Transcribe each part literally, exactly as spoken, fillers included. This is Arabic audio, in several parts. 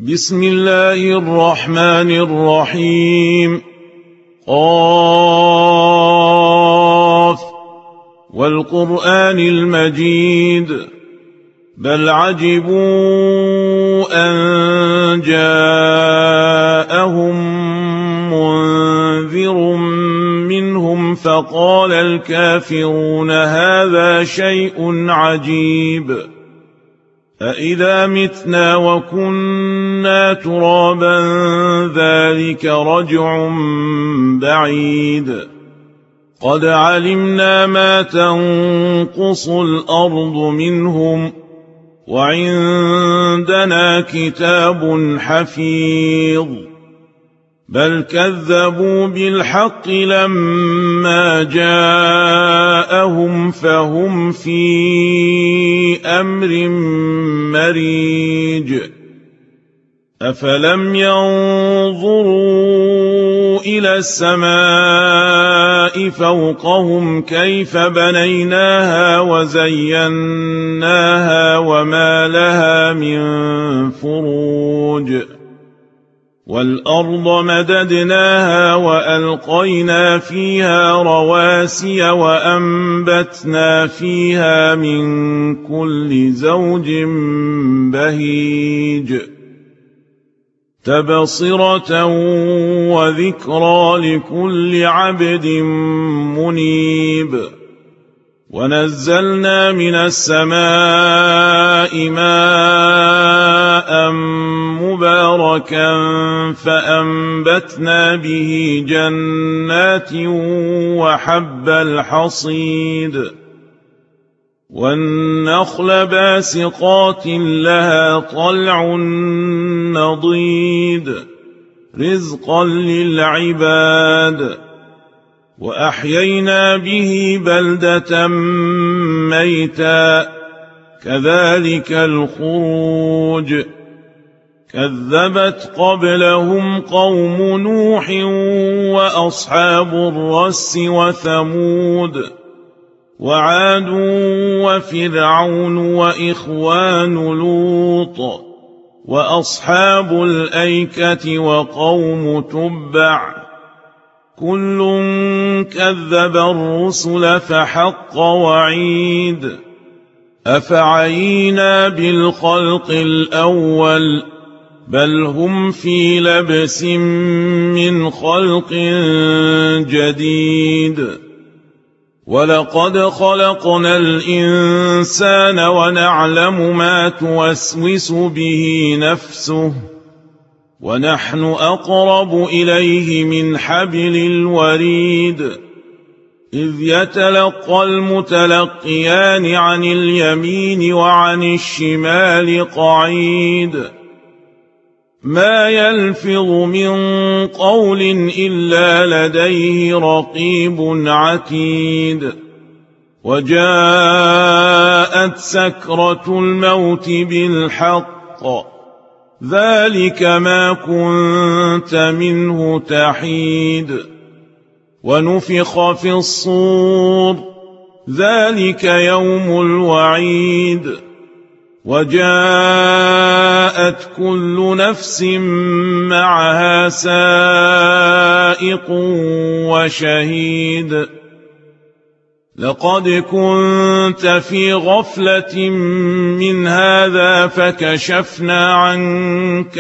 بسم الله الرحمن الرحيم. قاف والقرآن المجيد بل عجبوا أن جاءهم منذر منهم فقال الكافرون هذا شيء عجيب أإذا متنا وكنا ترابا ذلك رجع بعيد قد علمنا ما تنقص الأرض منهم وعندنا كتاب حفيظ بل كذبوا بالحق لما جاءهم فهم في أمر مريج أفلم ينظروا إلى السماء فوقهم كيف بنيناها وزيناها وما لها من فروج والأرض مددناها وألقينا فيها رواسي وأنبتنا فيها من كل زوج بهيج تبصرة وذكرى لكل عبد منيب ونزلنا من السماء ماء مباركا فأنبتنا به جنات وحب الحصيد والنخل باسقات لها طلع نضيد رزقا للعباد وأحيينا به بلدة ميتا كذلك الخروج كذبت قبلهم قوم نوح وأصحاب الرس وثمود وعاد وفرعون وإخوان لوط وأصحاب الأيكة وقوم تبع كل كذب الرسل فحق وعيد أفعينا بالخلق الأول بل هم في لبس من خلق جديد ولقد خلقنا الإنسان ونعلم ما توسوس به نفسه ونحن أقرب إليه من حبل الوريد إذ يتلقى المتلقيان عن اليمين وعن الشمال قعيد ما يلفظ من قول إلا لديه رقيب عتيد وجاءت سكرة الموت بالحق ذلك ما كنت منه تحيد ونفخ في الصور ذلك يوم الوعيد وجاءت كل نفس معها سائق وشهيد لقد كنت في غفلة من هذا فكشفنا عنك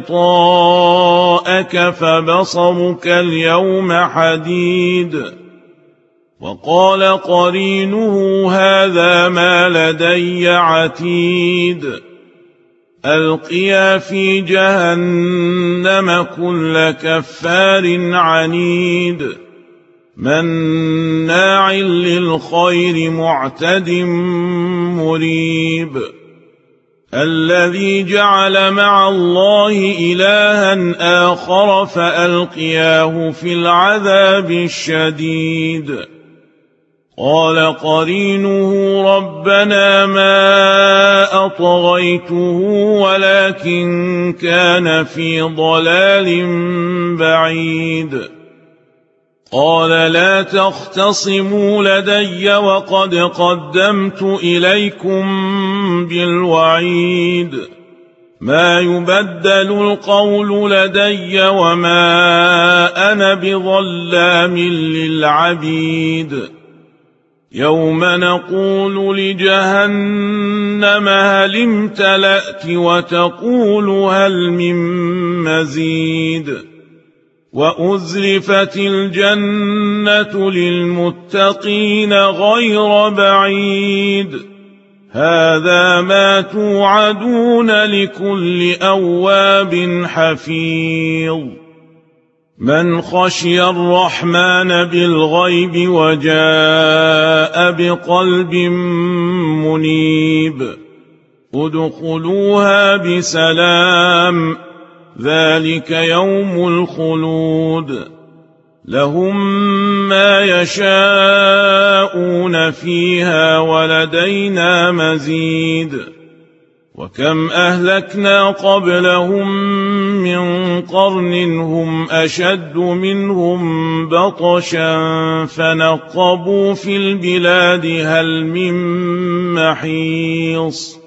غطاءك فبصرك اليوم حديد وقال قرينه هذا ما لدي عتيد ألقيا في جهنم كل كفار عنيد مناع للخير معتد مريب الذي جعل مع الله إلها آخر فألقياه في العذاب الشديد قال قرينه ربنا ما أطغيته ولكن كان في ضلال بعيد قال لا تختصموا لدي وقد قدمت إليكم بالوعيد ما يبدل القول لدي وما أنا بظلام للعبيد يوم نقول لجهنم هل امتلأت وتقول هل من مزيد وأزلفت الجنة للمتقين غير بعيد هذا ما توعدون لكل أواب حفيظ من خشي الرحمن بالغيب وجاء بقلب منيب ادخلوها بسلام ذلك يوم الخلود لهم ما يشاءون فيها ولدينا مزيد وكم أهلكنا قبلهم من قرن هم أشد منهم بطشا فنقبوا في البلاد هل من محيص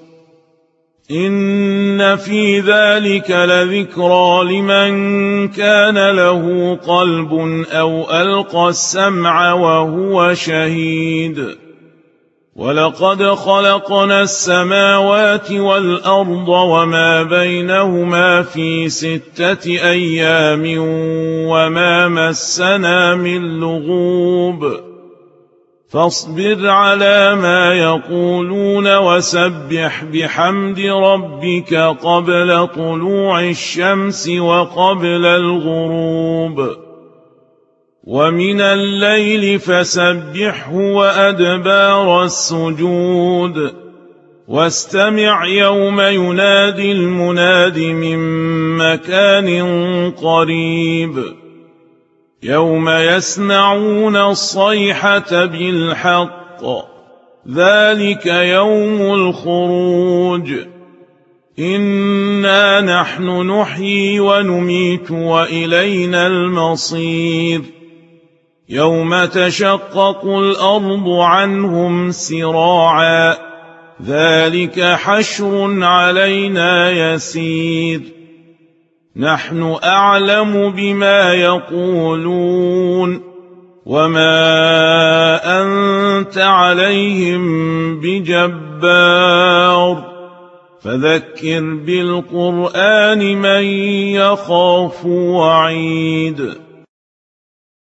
إن في ذلك لذكرى لمن كان له قلب أو ألقى السمع وهو شهيد ولقد خلقنا السماوات والأرض وما بينهما في ستة أيام وما مسنا من لغوب فاصبر على ما يقولون وسبح بحمد ربك قبل طلوع الشمس وقبل الغروب ومن الليل فسبحه وأدبار السجود واستمع يوم ينادي المناد من مكان قريب يوم يسمعون الصيحة بالحق ذلك يوم الخروج إنا نحن نحيي ونميت وإلينا المصير يوم تشقق الأرض عنهم سراعا ذلك حشر علينا يسير نحن أعلم بما يقولون وما أنت عليهم بجبار فذكر بالقرآن من يخاف وعيد